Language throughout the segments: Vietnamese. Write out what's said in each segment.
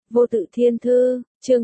Vô tự thiên thư, chương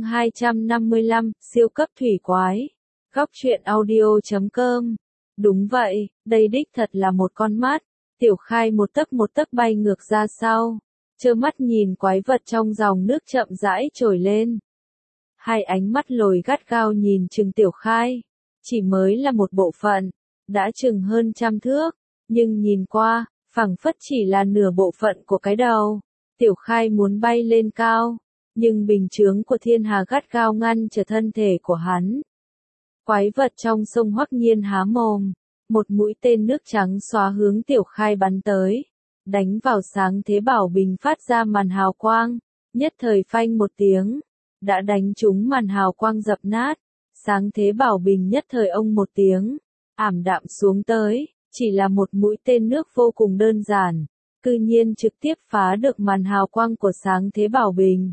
255, siêu cấp thủy quái. Góc truyện audio.com. Đúng vậy, đây đích thật là một con mắt. Tiểu Khai một tấc bay ngược ra sau, trơ mắt nhìn quái vật trong dòng nước chậm rãi trồi lên. Hai ánh mắt lồi gắt gao nhìn chừng Tiểu Khai, chỉ mới là một bộ phận, đã chừng hơn 100 thước, nhưng nhìn qua, phảng phất chỉ là nửa bộ phận của cái đầu. Tiểu Khai muốn bay lên cao, nhưng bình chướng của thiên hà gắt gao ngăn trở thân thể của hắn. Quái vật trong sông hoắc nhiên há mồm, một mũi tên nước trắng xóa hướng Tiểu Khai bắn tới, đánh vào sáng thế bảo bình phát ra màn hào quang, nhất thời phanh một tiếng, đã đánh trúng màn hào quang dập nát, sáng thế bảo bình nhất thời ông một tiếng, ảm đạm xuống tới, chỉ là một mũi tên nước vô cùng đơn giản, cư nhiên trực tiếp phá được màn hào quang của sáng thế bảo bình.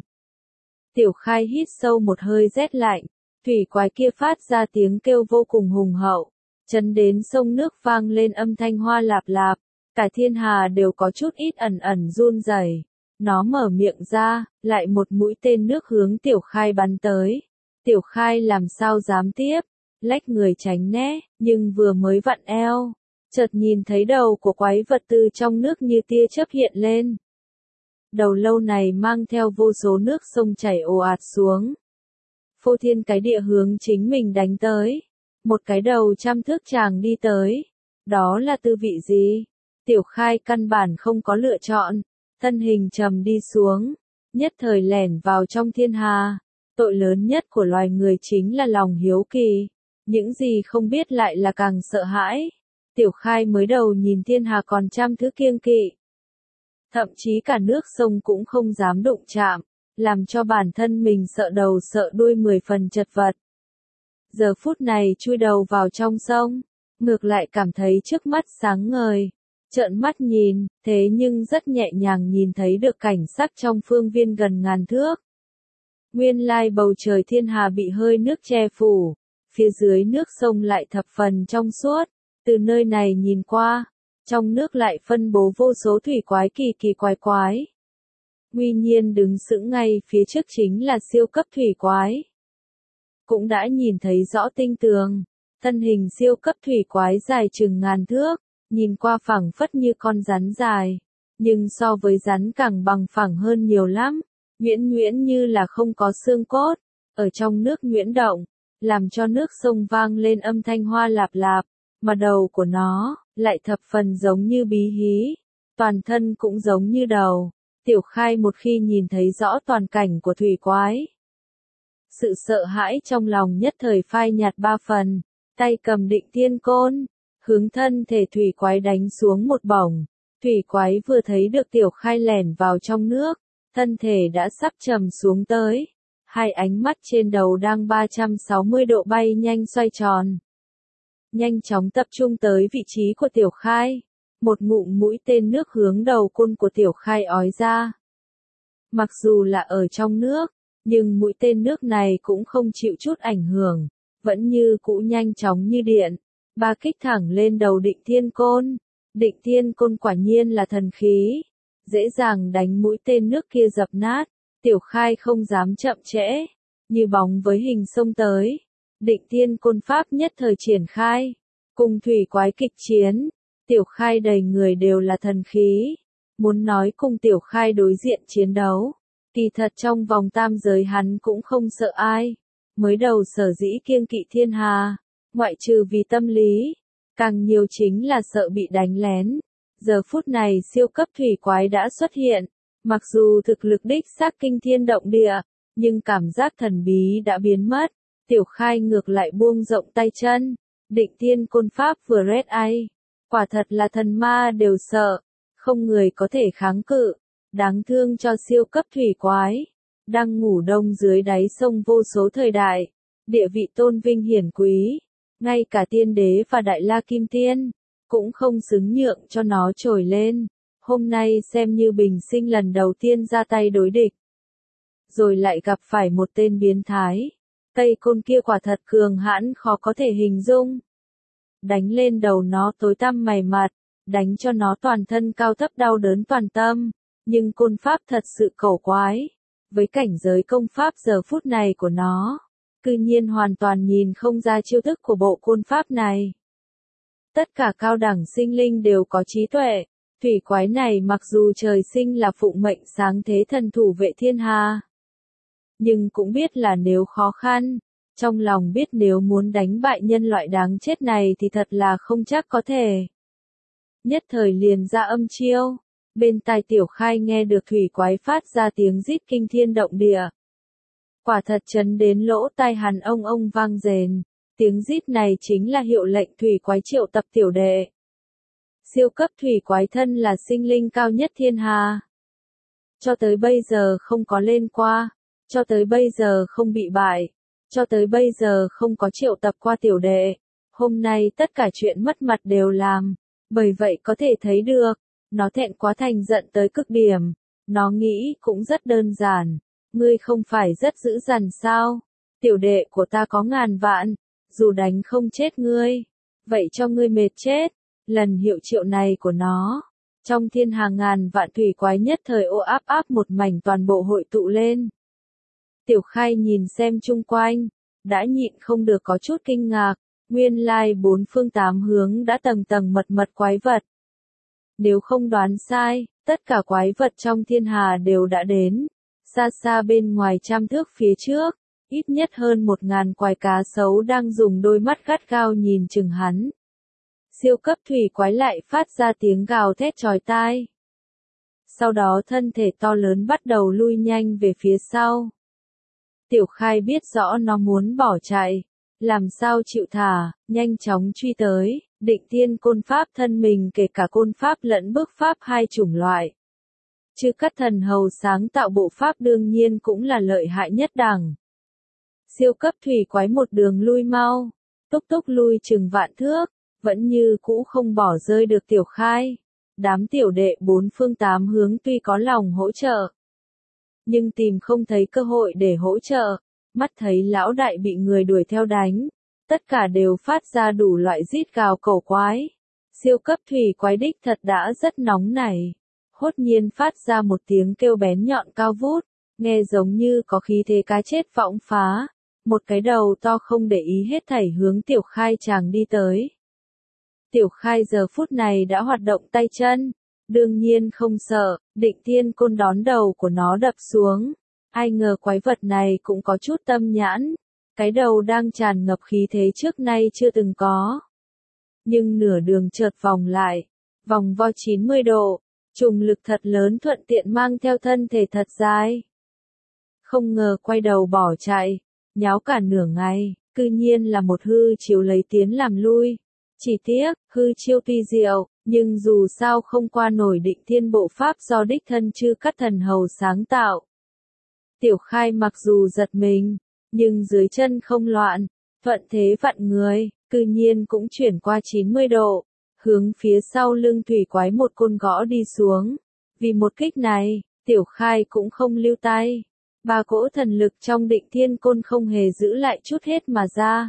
Tiểu Khai hít sâu một hơi rét lạnh, thủy quái kia phát ra tiếng kêu vô cùng hùng hậu, chấn đến sông nước vang lên âm thanh hoa lạp lạp, cả thiên hà đều có chút ít ẩn ẩn run rẩy. Nó mở miệng ra, lại một mũi tên nước hướng Tiểu Khai bắn tới. Tiểu Khai làm sao dám tiếp, lách người tránh né, nhưng vừa mới vặn eo, chợt nhìn thấy đầu của quái vật từ trong nước như tia chớp hiện lên. Đầu lâu này mang theo vô số nước sông chảy ồ ạt xuống. Phô thiên cái địa hướng chính mình đánh tới. Một cái đầu 100 thước chàng đi tới. Đó là tư vị gì? Tiểu Khai căn bản không có lựa chọn. Thân hình trầm đi xuống. Nhất thời lẻn vào trong thiên hà. Tội lớn nhất của loài người chính là lòng hiếu kỳ. Những gì không biết lại là càng sợ hãi. Tiểu Khai mới đầu nhìn thiên hà còn 100 thứ kiêng kỵ. Thậm chí cả nước sông cũng không dám đụng chạm, làm cho bản thân mình sợ đầu sợ đuôi 10 phần chật vật. Giờ phút này chui đầu vào trong sông, ngược lại cảm thấy trước mắt sáng ngời, trợn mắt nhìn, thế nhưng rất nhẹ nhàng nhìn thấy được cảnh sắc trong phương viên gần ngàn thước. Nguyên lai bầu trời thiên hà bị hơi nước che phủ, phía dưới nước sông lại thập phần trong suốt, từ nơi này nhìn qua. Trong nước lại phân bố vô số thủy quái kỳ kỳ quái quái. Tuy nhiên đứng sững ngay phía trước chính là siêu cấp thủy quái. Cũng đã nhìn thấy rõ tinh tường, thân hình siêu cấp thủy quái dài chừng ngàn thước, nhìn qua phẳng phất như con rắn dài, nhưng so với rắn càng bằng phẳng hơn nhiều lắm, nhuyễn nhuyễn như là không có xương cốt, ở trong nước nhuyễn động, làm cho nước sông vang lên âm thanh hoa lạp lạp, mà đầu của nó lại thập phần giống như bí hí, toàn thân cũng giống như đầu. Tiểu Khai một khi nhìn thấy rõ toàn cảnh của thủy quái, sự sợ hãi trong lòng nhất thời phai nhạt 3 phần, tay cầm định thiên côn, hướng thân thể thủy quái đánh xuống một bổng. Thủy quái vừa thấy được Tiểu Khai lẻn vào trong nước, thân thể đã sắp trầm xuống tới, hai ánh mắt trên đầu đang 360 độ bay nhanh xoay tròn. Nhanh chóng tập trung tới vị trí của Tiểu Khai. Một ngụm mũi tên nước hướng đầu côn của Tiểu Khai ói ra. Mặc dù là ở trong nước, nhưng mũi tên nước này cũng không chịu chút ảnh hưởng, vẫn như cũ nhanh chóng như điện. Ba kích thẳng lên đầu định thiên côn. Định thiên côn quả nhiên là thần khí. Dễ dàng đánh mũi tên nước kia dập nát. Tiểu Khai không dám chậm trễ. Như bóng với hình xông tới. Định thiên côn pháp nhất thời triển khai, cùng thủy quái kịch chiến, Tiểu Khai đầy người đều là thần khí, muốn nói cùng Tiểu Khai đối diện chiến đấu, kỳ thật trong vòng tam giới hắn cũng không sợ ai, mới đầu sở dĩ kiêng kỵ thiên hà, ngoại trừ vì tâm lý, càng nhiều chính là sợ bị đánh lén. Giờ phút này siêu cấp thủy quái đã xuất hiện, mặc dù thực lực đích xác kinh thiên động địa, nhưng cảm giác thần bí đã biến mất. Tiểu Khai ngược lại buông rộng tay chân, định thiên côn pháp vừa rét ai, quả thật là thần ma đều sợ, không người có thể kháng cự, đáng thương cho siêu cấp thủy quái, đang ngủ đông dưới đáy sông vô số thời đại, địa vị tôn vinh hiển quý, ngay cả tiên đế và đại la kim tiên, cũng không xứng nhượng cho nó trồi lên, hôm nay xem như bình sinh lần đầu tiên ra tay đối địch, rồi lại gặp phải một tên biến thái. Cây côn kia quả thật cường hãn khó có thể hình dung. Đánh lên đầu nó tối tăm mày mặt, đánh cho nó toàn thân cao thấp đau đớn toàn tâm, nhưng côn pháp thật sự cổ quái. với cảnh giới công pháp giờ phút này của nó, cư nhiên hoàn toàn nhìn không ra chiêu thức của bộ côn pháp này. Tất cả cao đẳng sinh linh đều có trí tuệ, thủy quái này mặc dù trời sinh là phụng mệnh sáng thế thần thủ vệ thiên hà, nhưng cũng biết là nếu khó khăn, trong lòng biết nếu muốn đánh bại nhân loại đáng chết này thì thật là không chắc có thể. Nhất thời liền ra âm chiêu, bên tai Tiểu Khai nghe được thủy quái phát ra tiếng rít kinh thiên động địa. Quả thật chấn đến lỗ tai hắn ông vang rền, tiếng rít này chính là hiệu lệnh thủy quái triệu tập tiểu đệ. Siêu cấp thủy quái thân là sinh linh cao nhất thiên hà. Cho tới bây giờ không có lên qua, cho tới bây giờ không bị bại, cho tới bây giờ không có triệu tập qua tiểu đệ. Hôm nay tất cả chuyện mất mặt đều làm, bởi vậy có thể thấy được, nó thẹn quá thành giận tới cực điểm. Nó nghĩ cũng rất đơn giản, ngươi không phải rất dữ dằn sao? Tiểu đệ của ta có ngàn vạn, dù đánh không chết ngươi, vậy cho ngươi mệt chết. Lần hiệu triệu này của nó, trong thiên hà ngàn vạn thủy quái nhất thời ô áp áp một mảnh toàn bộ hội tụ lên. Tiểu Khai nhìn xem chung quanh, đã nhịn không được có chút kinh ngạc, nguyên lai bốn phương tám hướng đã tầng tầng mật mật quái vật. Nếu không đoán sai, tất cả quái vật trong thiên hà đều đã đến, xa xa bên ngoài trăm thước phía trước, ít nhất hơn 1000 quái cá sấu đang dùng đôi mắt gắt gao nhìn chừng hắn. Siêu cấp thủy quái lại phát ra tiếng gào thét chói tai. Sau đó thân thể to lớn bắt đầu lui nhanh về phía sau. Tiểu Khai biết rõ nó muốn bỏ chạy, làm sao chịu thả, nhanh chóng truy tới, định thiên côn pháp thân mình kể cả côn pháp lẫn bước pháp hai chủng loại. Chư Cát Thần Hầu sáng tạo bộ pháp đương nhiên cũng là lợi hại nhất đẳng. Siêu cấp thủy quái một đường lui mau, túc túc lui chừng vạn thước, vẫn như cũ không bỏ rơi được Tiểu Khai. Đám tiểu đệ bốn phương tám hướng tuy có lòng hỗ trợ, nhưng tìm không thấy cơ hội để hỗ trợ. Mắt thấy lão đại bị người đuổi theo đánh, tất cả đều phát ra đủ loại rít gào cầu quái. Siêu cấp thủy quái đích thật đã rất nóng nảy, hốt nhiên phát ra một tiếng kêu bén nhọn cao vút, nghe giống như có khí thế cá chết võng phá. Một cái đầu to không để ý hết thảy hướng Tiểu Khai chàng đi tới. Tiểu Khai giờ phút này đã hoạt động tay chân, đương nhiên không sợ, định thiên côn đón đầu của nó đập xuống. Ai ngờ quái vật này cũng có chút tâm nhãn, cái đầu đang tràn ngập khí thế trước nay chưa từng có. Nhưng nửa đường chợt vòng lại, vòng vo 90 độ, trùng lực thật lớn thuận tiện mang theo thân thể thật dài. Không ngờ quay đầu bỏ chạy, nháo cả nửa ngày, cư nhiên là một hư chiêu lấy tiến làm lui. Chỉ tiếc, hư chiêu tuy diệu, nhưng dù sao không qua nổi định thiên bộ pháp do đích thân Chư Cát Thần Hầu sáng tạo. Tiểu Khai mặc dù giật mình, nhưng dưới chân không loạn, thuận thế vặn người, cư nhiên cũng chuyển qua 90 độ, hướng phía sau lưng thủy quái một côn gõ đi xuống. Vì một kích này, Tiểu Khai cũng không lưu tay. Ba cỗ thần lực trong định thiên côn không hề giữ lại chút hết mà ra.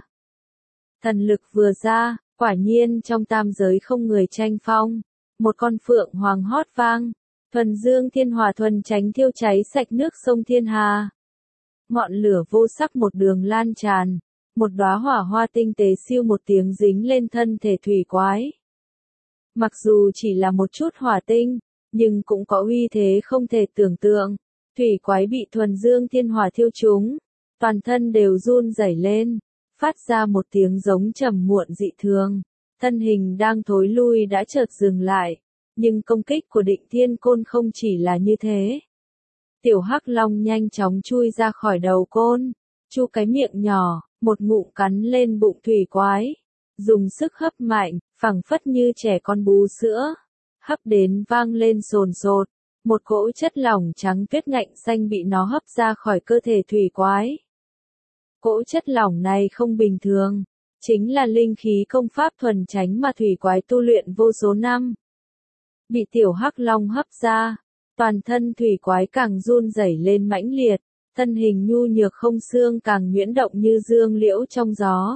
Thần lực vừa ra, quả nhiên trong tam giới không người tranh phong. Một con phượng hoàng hót vang, thuần dương thiên hỏa thuần tránh thiêu cháy sạch nước sông thiên hà. Ngọn lửa vô sắc một đường lan tràn, một đóa hỏa hoa tinh tế siêu một tiếng dính lên thân thể thủy quái. Mặc dù chỉ là một chút hỏa tinh, nhưng cũng có uy thế không thể tưởng tượng. Thủy quái bị thuần dương thiên hỏa thiêu trúng, toàn thân đều run rẩy lên, phát ra một tiếng giống trầm muộn dị thường. Thân hình đang thối lui đã chợt dừng lại, nhưng công kích của định thiên côn không chỉ là như thế. Tiểu Hắc Long nhanh chóng chui ra khỏi đầu côn, chu cái miệng nhỏ, một ngụm cắn lên bụng thủy quái, dùng sức hấp mạnh, phẳng phất như trẻ con bú sữa, hấp đến vang lên sồn sột, một cỗ chất lỏng trắng tuyết ngạnh xanh bị nó hấp ra khỏi cơ thể thủy quái. Cỗ chất lỏng này không bình thường, chính là linh khí công pháp thuần tránh mà thủy quái tu luyện vô số năm. Bị Tiểu Hắc Long hấp ra, toàn thân thủy quái càng run rẩy lên mãnh liệt, thân hình nhu nhược không xương càng nhuyễn động như dương liễu trong gió.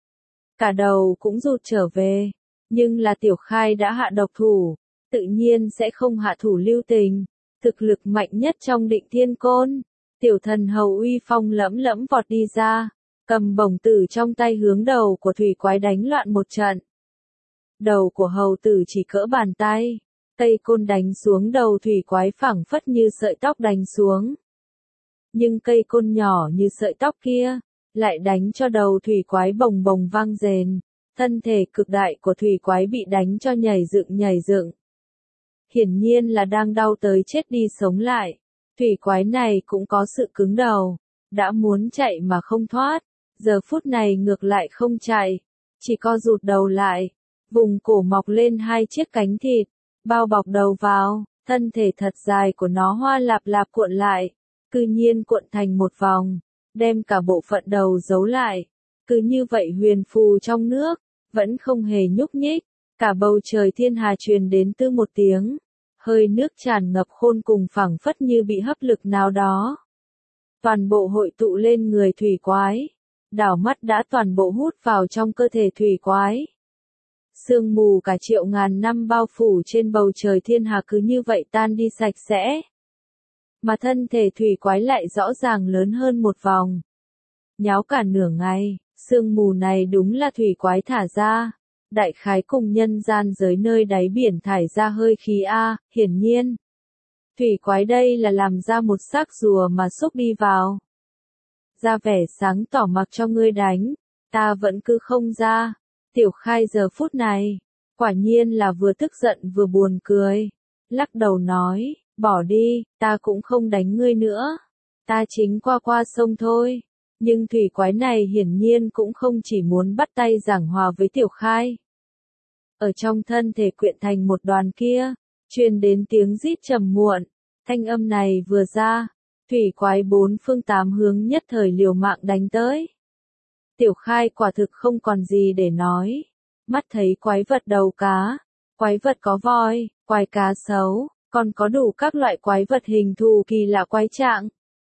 Cả đầu cũng rụt trở về, nhưng là Tiểu Khai đã hạ độc thủ, tự nhiên sẽ không hạ thủ lưu tình. Thực lực mạnh nhất trong định thiên côn, Tiểu thần hầu uy phong lẫm lẫm vọt đi ra, cầm bổng tử trong tay hướng đầu của thủy quái đánh loạn một trận. Đầu của hầu tử chỉ cỡ bàn tay, cây côn đánh xuống đầu thủy quái phẳng phất như sợi tóc đánh xuống. Nhưng cây côn nhỏ như sợi tóc kia, lại đánh cho đầu thủy quái bồng bồng vang rền, thân thể cực đại của thủy quái bị đánh cho nhảy dựng. Hiển nhiên là đang đau tới chết đi sống lại, thủy quái này cũng có sự cứng đầu, đã muốn chạy mà không thoát, giờ phút này ngược lại không chạy, chỉ co rụt đầu lại, vùng cổ mọc lên hai chiếc cánh thịt, bao bọc đầu vào, thân thể thật dài của nó hoa lạp lạp cuộn lại, cư nhiên cuộn thành một vòng, đem cả bộ phận đầu giấu lại, cứ như vậy huyền phù trong nước, vẫn không hề nhúc nhích, cả bầu trời thiên hà truyền đến từ một tiếng, hơi nước tràn ngập khôn cùng phẳng phất như bị hấp lực nào đó. Toàn bộ hội tụ lên người thủy quái, đảo mắt đã toàn bộ hút vào trong cơ thể thủy quái. Sương mù cả triệu ngàn năm bao phủ trên bầu trời thiên hà cứ như vậy tan đi sạch sẽ. Mà thân thể thủy quái lại rõ ràng lớn hơn một vòng. Nháo cả nửa ngày, sương mù này đúng là thủy quái thả ra. Đại khái cùng nhân gian giới nơi đáy biển thải ra hơi khí A, hiển nhiên. Thủy quái đây là làm ra một xác rùa mà xúc đi vào. Ra vẻ sáng tỏ mặc cho ngươi đánh, ta vẫn cứ không ra. Tiểu Khai giờ phút này, quả nhiên là vừa tức giận vừa buồn cười. Lắc đầu nói, bỏ đi, ta cũng không đánh ngươi nữa. Ta chính qua qua sông thôi. Nhưng thủy quái này hiển nhiên cũng không chỉ muốn bắt tay giảng hòa với Tiểu Khai. Ở trong thân thể quyện thành một đoàn kia, truyền đến tiếng rít trầm muộn. Thanh âm này vừa ra, thủy quái bốn phương tám hướng nhất thời liều mạng đánh tới. Tiểu Khai quả thực không còn gì để nói. Mắt thấy quái vật đầu cá, quái vật có voi, quái cá sấu, còn có đủ các loại quái vật hình thù kỳ lạ quái trạng.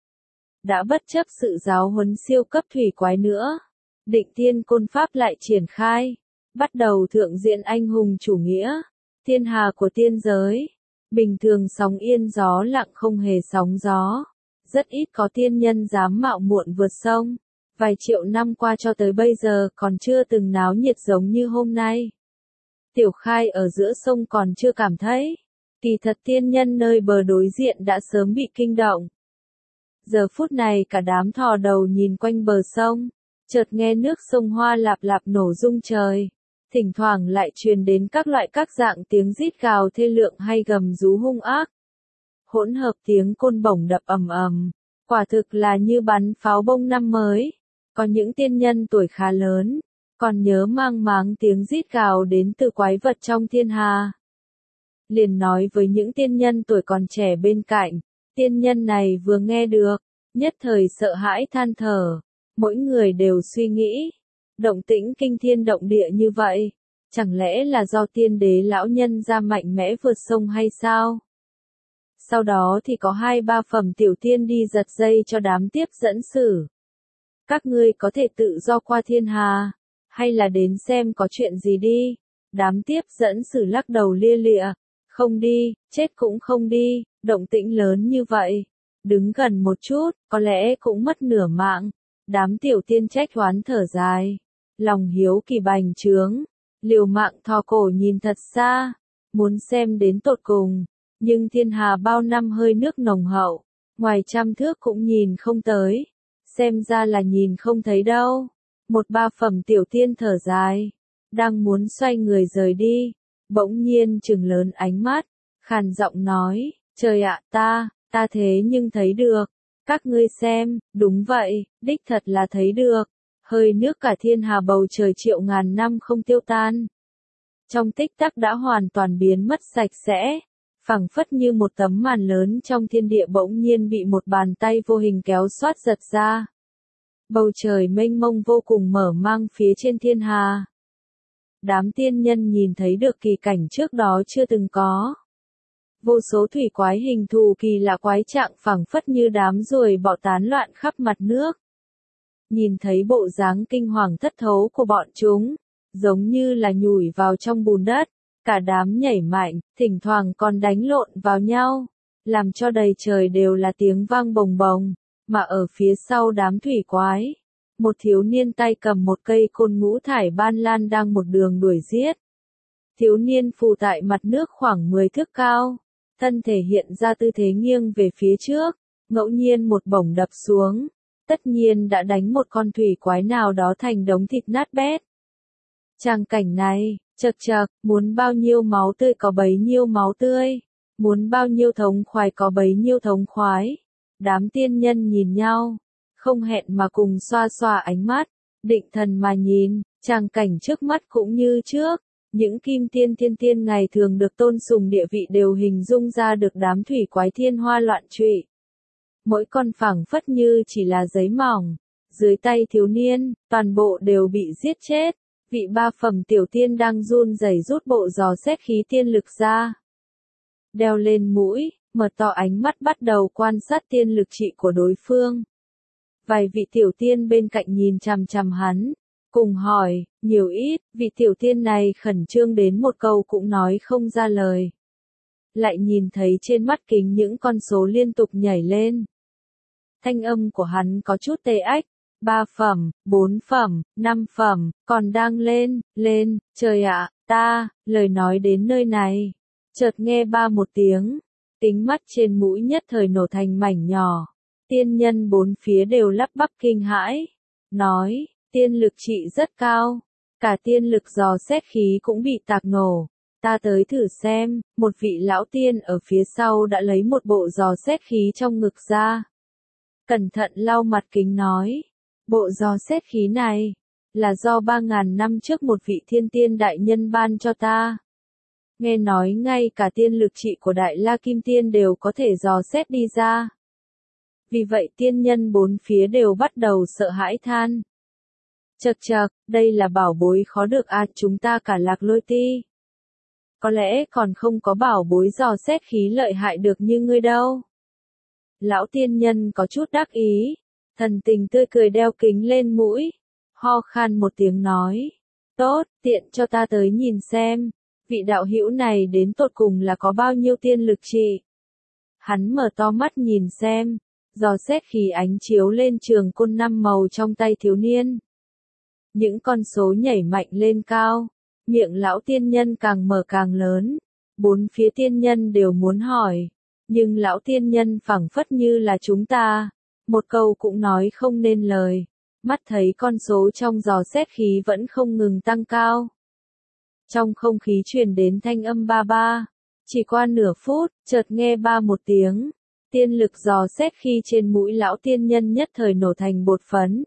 Đã bất chấp sự giáo huấn siêu cấp thủy quái nữa, Định Thiên Côn Pháp lại triển khai, bắt đầu thượng diện anh hùng chủ nghĩa, thiên hà của tiên giới. Bình thường sóng yên gió lặng không hề sóng gió, rất ít có tiên nhân dám mạo muội vượt sông. Vài triệu năm qua cho tới bây giờ còn chưa từng náo nhiệt giống như hôm nay. Tiểu Khai ở giữa sông còn chưa cảm thấy. Kỳ thật tiên nhân nơi bờ đối diện đã sớm bị kinh động. Giờ phút này cả đám thò đầu nhìn quanh bờ sông, chợt nghe nước sông hoa lạp lạp nổ rung trời. Thỉnh thoảng lại truyền đến các loại các dạng tiếng rít gào thê lượng hay gầm rú hung ác. Hỗn hợp tiếng côn bổng đập ầm ầm, quả thực là như bắn pháo bông năm mới. Có những tiên nhân tuổi khá lớn, còn nhớ mang máng tiếng rít gào đến từ quái vật trong thiên hà. Liền nói với những tiên nhân tuổi còn trẻ bên cạnh, tiên nhân này vừa nghe được, nhất thời sợ hãi than thở, mỗi người đều suy nghĩ, động tĩnh kinh thiên động địa như vậy, chẳng lẽ là do tiên đế lão nhân ra mạnh mẽ vượt sông hay sao? Sau đó thì có 2-3 phẩm tiểu tiên đi giật dây cho đám tiếp dẫn sử. Các ngươi có thể tự do qua thiên hà, hay là đến xem có chuyện gì đi. Đám tiếp dẫn sử lắc đầu lia lịa, không đi, chết cũng không đi, động tĩnh lớn như vậy. Đứng gần một chút, có lẽ cũng mất nửa mạng. Đám tiểu tiên trách oán thở dài, lòng hiếu kỳ bành trướng, liều mạng thò cổ nhìn thật xa, muốn xem đến tột cùng. Nhưng thiên hà bao năm hơi nước nồng hậu, ngoài trăm thước cũng nhìn không tới. Xem ra là nhìn không thấy đâu. 1-3 phẩm tiểu tiên thở dài, đang muốn xoay người rời đi, bỗng nhiên trừng lớn ánh mắt, khàn giọng nói, trời ạ, ta thế nhưng thấy được. Các ngươi xem, đúng vậy, đích thật là thấy được. Hơi nước cả thiên hà bầu trời triệu ngàn năm không tiêu tan. Trong tích tắc đã hoàn toàn biến mất sạch sẽ. Phẳng phất như một tấm màn lớn trong thiên địa bỗng nhiên bị một bàn tay vô hình kéo xoát giật ra. Bầu trời mênh mông vô cùng mở mang phía trên thiên hà. Đám tiên nhân nhìn thấy được kỳ cảnh trước đó chưa từng có. Vô số thủy quái hình thù kỳ lạ quái trạng phẳng phất như đám ruồi bọ tán loạn khắp mặt nước. Nhìn thấy bộ dáng kinh hoàng thất thố của bọn chúng, giống như là nhủi vào trong bùn đất. Cả đám nhảy mạnh, thỉnh thoảng còn đánh lộn vào nhau, làm cho đầy trời đều là tiếng vang bồng bồng. mà ở phía sau đám thủy quái, một thiếu niên tay cầm một cây côn ngũ thải ban lan đang một đường đuổi giết. Thiếu niên phù tại mặt nước khoảng 10 thước cao, thân thể hiện ra tư thế nghiêng về phía trước, ngẫu nhiên một bổng đập xuống, tất nhiên đã đánh một con thủy quái nào đó thành đống thịt nát bét. Tràng cảnh này, chậc chậc, muốn bao nhiêu máu tươi có bấy nhiêu máu tươi, muốn bao nhiêu thống khoái có bấy nhiêu thống khoái. Đám tiên nhân nhìn nhau, không hẹn mà cùng xoa xoa ánh mắt, định thần mà nhìn, tràng cảnh trước mắt cũng như trước. Những kim tiên thiên tiên ngày thường được tôn sùng địa vị đều hình dung ra được đám thủy quái thiên hoa loạn trụy. Mỗi con phảng phất như chỉ là giấy mỏng, dưới tay thiếu niên, toàn bộ đều bị giết chết. Vị 3 phẩm tiểu tiên đang run rẩy rút bộ giò xét khí tiên lực ra. Đeo lên mũi, mở to ánh mắt bắt đầu quan sát tiên lực trị của đối phương. Vài vị tiểu tiên bên cạnh nhìn chằm chằm hắn, cùng hỏi, nhiều ít, vị tiểu tiên này khẩn trương đến một câu cũng nói không ra lời. Lại nhìn thấy trên mắt kính những con số liên tục nhảy lên. Thanh âm của hắn có chút tê ách, 3 phẩm, 4 phẩm, 5 phẩm, còn đang lên, trời ạ, lời nói đến nơi này. Chợt nghe ba một tiếng, tính mắt trên mũi nhất thời nổ thành mảnh nhỏ. Tiên nhân bốn phía đều lắp bắp kinh hãi, nói, tiên lực trị rất cao, cả tiên lực dò xét khí cũng bị tạc nổ. Ta tới thử xem, một vị lão tiên ở phía sau đã lấy một bộ dò xét khí trong ngực ra. Cẩn thận lau mặt kính nói, bộ dò xét khí này, là do 3.000 năm trước một vị thiên tiên đại nhân ban cho ta. Nghe nói ngay cả tiên lực trị của Đại La Kim Tiên đều có thể dò xét đi ra. Vì vậy tiên nhân bốn phía đều bắt đầu sợ hãi than. Chậc chậc, đây là bảo bối khó được chúng ta cả Lạc Lôi Ti. Có lẽ còn không có bảo bối dò xét khí lợi hại được như ngươi đâu. Lão tiên nhân có chút đắc ý, thần tình tươi cười đeo kính lên mũi, ho khan một tiếng nói, tốt, tiện cho ta tới nhìn xem, vị đạo hữu này đến tột cùng là có bao nhiêu tiên lực trị. Hắn mở to mắt nhìn xem, dò xét khí ánh chiếu lên trường côn 5 màu trong tay thiếu niên. Những con số nhảy mạnh lên cao, miệng lão tiên nhân càng mở càng lớn, bốn phía tiên nhân đều muốn hỏi, nhưng lão tiên nhân phảng phất như là chúng ta, một câu cũng nói không nên lời, mắt thấy con số trong dò xét khí vẫn không ngừng tăng cao. Trong không khí truyền đến thanh âm ba ba, chỉ qua nửa phút, chợt nghe ba một tiếng, tiên lực dò xét khí trên mũi lão tiên nhân nhất thời nổ thành bột phấn.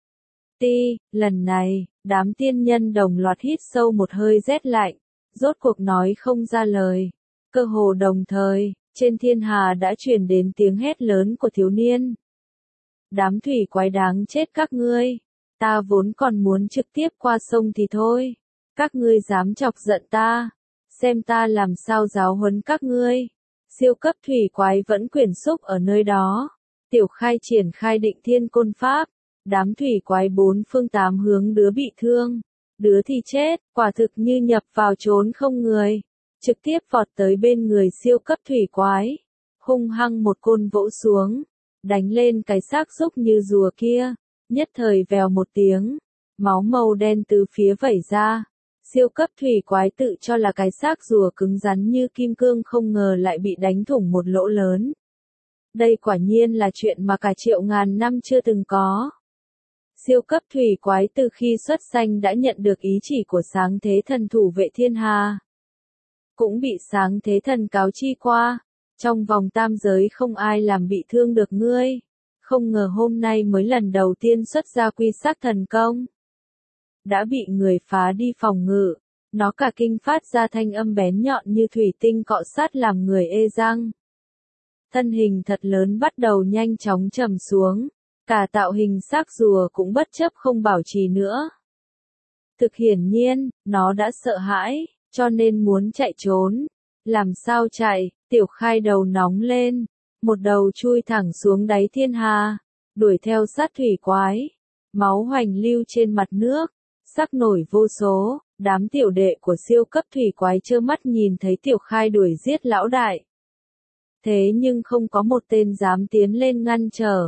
Lần này, đám tiên nhân đồng loạt hít sâu một hơi rét lạnh, rốt cuộc nói không ra lời. Cơ hồ đồng thời, trên thiên hà đã truyền đến tiếng hét lớn của thiếu niên. Đám thủy quái đáng chết các ngươi, ta vốn còn muốn trực tiếp qua sông thì thôi, các ngươi dám chọc giận ta, xem ta làm sao giáo huấn các ngươi. Siêu cấp thủy quái vẫn quyển xúc ở nơi đó, Tiểu Khai triển khai định thiên côn pháp. Đám thủy quái bốn phương tám hướng đứa bị thương, đứa thì chết, quả thực như nhập vào trốn không người, trực tiếp vọt tới bên người siêu cấp thủy quái, hung hăng một côn vỗ xuống, đánh lên cái xác xúc như rùa kia, nhất thời vèo một tiếng, máu màu đen từ phía vẩy ra, siêu cấp thủy quái tự cho là cái xác rùa cứng rắn như kim cương không ngờ lại bị đánh thủng một lỗ lớn. Đây quả nhiên là chuyện mà cả 1.000.000 năm chưa từng có. Siêu cấp thủy quái từ khi xuất sanh đã nhận được ý chỉ của sáng thế thần thủ vệ thiên hà. Cũng bị sáng thế thần cáo chi qua, trong vòng tam giới không ai làm bị thương được ngươi. Không ngờ hôm nay mới lần đầu tiên xuất ra quy sắc thần công. Đã bị người phá đi phòng ngự, nó cả kinh phát ra thanh âm bén nhọn như thủy tinh cọ sát làm người ê răng. Thân hình thật lớn bắt đầu nhanh chóng trầm xuống. Cả tạo hình xác rùa cũng bất chấp không bảo trì nữa. Thực hiển nhiên, nó đã sợ hãi, cho nên muốn chạy trốn. Làm sao chạy, Tiểu Khai đầu nóng lên, một đầu chui thẳng xuống đáy thiên hà, đuổi theo sát thủy quái. Máu hoành lưu trên mặt nước, sắc nổi vô số, đám tiểu đệ của siêu cấp thủy quái trơ mắt nhìn thấy Tiểu Khai đuổi giết lão đại. Thế nhưng không có một tên dám tiến lên ngăn trở.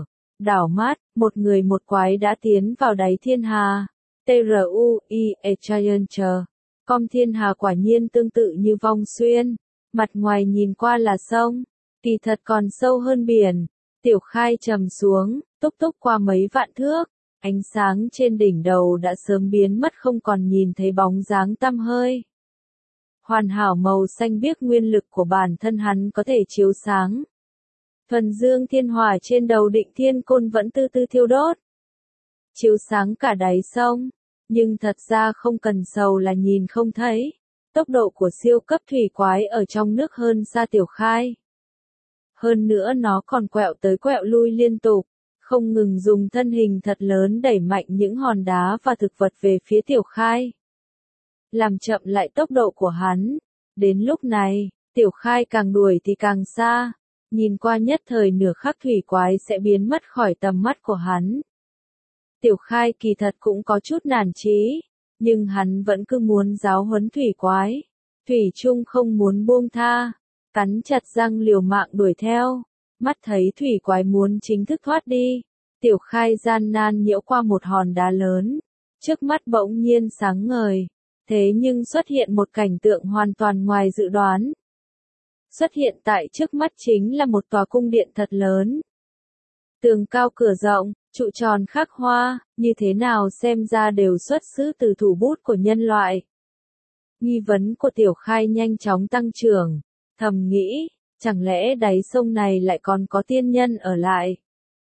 đảo mắt, một người một quái đã tiến vào đáy thiên hà. TRUI Challenger. Com thiên hà quả nhiên tương tự như vong xuyên. Mặt ngoài nhìn qua là sông, kỳ thật còn sâu hơn biển. Tiểu Khai trầm xuống, túc túc qua mấy vạn thước. Ánh sáng trên đỉnh đầu đã sớm biến mất không còn nhìn thấy bóng dáng tăm hơi. Hoàn hảo màu xanh biếc nguyên lực của bản thân hắn có thể chiếu sáng. Thuần dương thiên hỏa trên đầu Định Thiên Côn vẫn tư tư thiêu đốt. Chiếu sáng cả đáy sông, nhưng thật ra không cần sầu là nhìn không thấy. Tốc độ của siêu cấp thủy quái ở trong nước hơn xa Tiểu Khai. Hơn nữa nó còn quẹo tới quẹo lui liên tục, không ngừng dùng thân hình thật lớn đẩy mạnh những hòn đá và thực vật về phía Tiểu Khai. Làm chậm lại tốc độ của hắn. Đến lúc này, Tiểu Khai càng đuổi thì càng xa. Nhìn qua nhất thời nửa khắc thủy quái sẽ biến mất khỏi tầm mắt của hắn. Tiểu Khai kỳ thật cũng có chút nản chí, nhưng hắn vẫn cứ muốn giáo huấn thủy quái. Thủy chung không muốn buông tha, cắn chặt răng liều mạng đuổi theo. Mắt thấy thủy quái muốn chính thức thoát đi, Tiểu Khai gian nan nhiễu qua một hòn đá lớn. Trước mắt bỗng nhiên sáng ngời, thế nhưng xuất hiện một cảnh tượng hoàn toàn ngoài dự đoán. Xuất hiện tại trước mắt chính là một tòa cung điện thật lớn. Tường cao cửa rộng, trụ tròn khắc hoa, như thế nào xem ra đều xuất xứ từ thủ bút của nhân loại. Nghi vấn của Tiểu Khai nhanh chóng tăng trưởng, thầm nghĩ, chẳng lẽ đáy sông này lại còn có tiên nhân ở lại.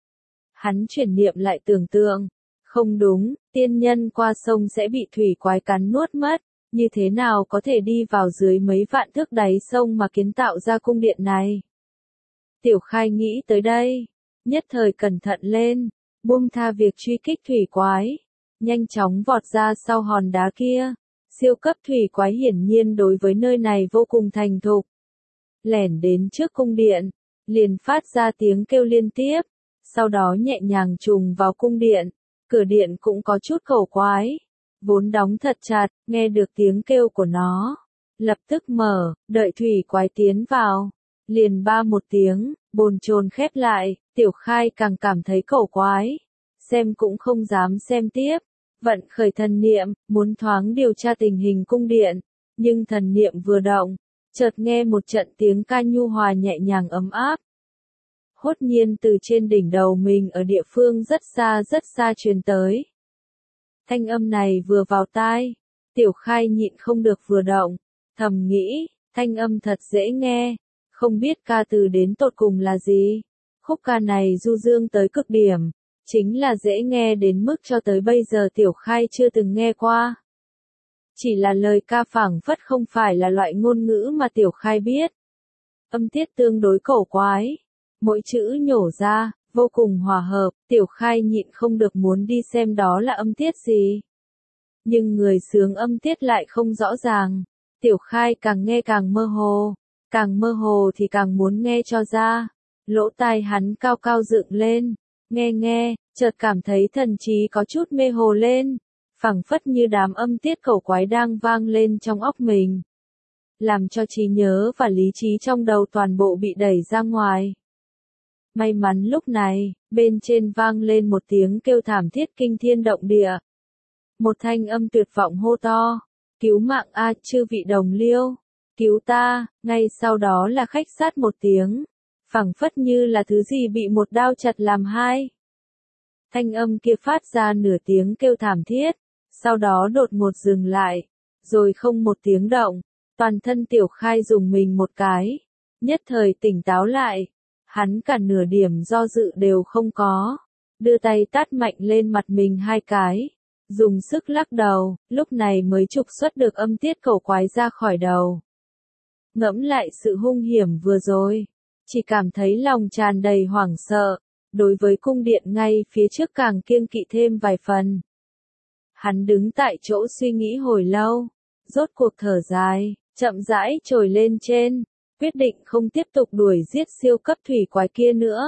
Hắn chuyển niệm lại tưởng tượng, không đúng, tiên nhân qua sông sẽ bị thủy quái cắn nuốt mất, như thế nào có thể đi vào dưới mấy vạn thước đáy sông mà kiến tạo ra cung điện này. Tiểu Khai nghĩ tới đây, nhất thời cẩn thận lên, buông tha việc truy kích thủy quái, nhanh chóng vọt ra sau hòn đá kia. Siêu cấp thủy quái hiển nhiên đối với nơi này vô cùng thành thục. Lẻn đến trước cung điện, liền phát ra tiếng kêu liên tiếp, sau đó nhẹ nhàng trùng vào cung điện. Cửa điện cũng có chút cổ quái, vốn đóng thật chặt, nghe được tiếng kêu của nó, lập tức mở, đợi thủy quái tiến vào, liền ba một tiếng, bồn chồn khép lại. Tiểu Khai càng cảm thấy cổ quái, xem cũng không dám xem tiếp, vận khởi thần niệm, muốn thoáng điều tra tình hình cung điện, nhưng thần niệm vừa động, chợt nghe một trận tiếng ca nhu hòa nhẹ nhàng ấm áp. Hốt nhiên từ trên đỉnh đầu mình ở địa phương rất xa truyền tới. Thanh âm này vừa vào tai, Tiểu Khai nhịn không được vừa động, thầm nghĩ, thanh âm thật dễ nghe, không biết ca từ đến tột cùng là gì. Khúc ca này du dương tới cực điểm, chính là dễ nghe đến mức cho tới bây giờ Tiểu Khai chưa từng nghe qua. Chỉ là lời ca phảng phất không phải là loại ngôn ngữ mà Tiểu Khai biết. Âm tiết tương đối cổ quái, mỗi chữ nhổ ra, vô cùng hòa hợp, Tiểu Khai nhịn không được muốn đi xem đó là âm tiết gì. Nhưng người xướng âm tiết lại không rõ ràng, Tiểu Khai càng nghe càng mơ hồ thì càng muốn nghe cho ra. Lỗ tai hắn cao cao dựng lên, nghe, chợt cảm thấy thần trí có chút mê hồ lên, phảng phất như đám âm tiết cổ quái đang vang lên trong óc mình, làm cho trí nhớ và lý trí trong đầu toàn bộ bị đẩy ra ngoài. May mắn lúc này, bên trên vang lên một tiếng kêu thảm thiết kinh thiên động địa. Một thanh âm tuyệt vọng hô to, cứu mạng a, chư vị đồng liêu, cứu ta. Ngay sau đó là khách sát một tiếng, phảng phất như là thứ gì bị một đao chặt làm hai. Thanh âm kia phát ra nửa tiếng kêu thảm thiết, sau đó đột ngột dừng lại, rồi không một tiếng động, toàn thân Tiểu Khai dùng mình một cái, nhất thời tỉnh táo lại, hắn cả nửa điểm do dự đều không có, đưa tay tát mạnh lên mặt mình hai cái, dùng sức lắc đầu, lúc này mới trục xuất được âm tiết cổ quái ra khỏi đầu. Ngẫm lại sự hung hiểm vừa rồi, chỉ cảm thấy lòng tràn đầy hoảng sợ, đối với cung điện ngay phía trước càng kiêng kỵ thêm vài phần. Hắn đứng tại chỗ suy nghĩ hồi lâu, rốt cuộc thở dài, chậm rãi trồi lên trên, quyết định không tiếp tục đuổi giết siêu cấp thủy quái kia nữa.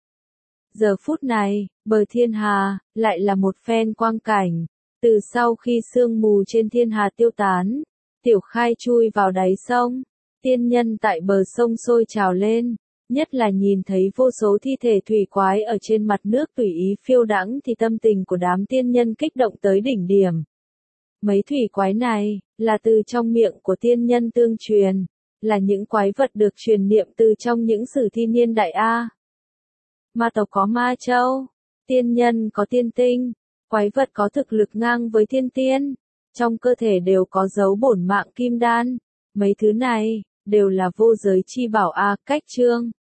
Giờ phút này, bờ thiên hà, lại là một phen quang cảnh, từ sau khi sương mù trên thiên hà tiêu tán, Tiểu Khai chui vào đáy sông, tiên nhân tại bờ sông sôi trào lên, Nhất là nhìn thấy vô số thi thể thủy quái ở trên mặt nước tùy ý phiêu đãng thì tâm tình của đám tiên nhân kích động tới đỉnh điểm. Mấy thủy quái này, là từ trong miệng của tiên nhân tương truyền, là những quái vật được truyền niệm từ trong những sử thi niên đại A. Ma tộc có ma châu, tiên nhân có tiên tinh, quái vật có thực lực ngang với thiên tiên, trong cơ thể đều có dấu bổn mạng kim đan, mấy thứ này, đều là vô giới chi bảo A. Cách chương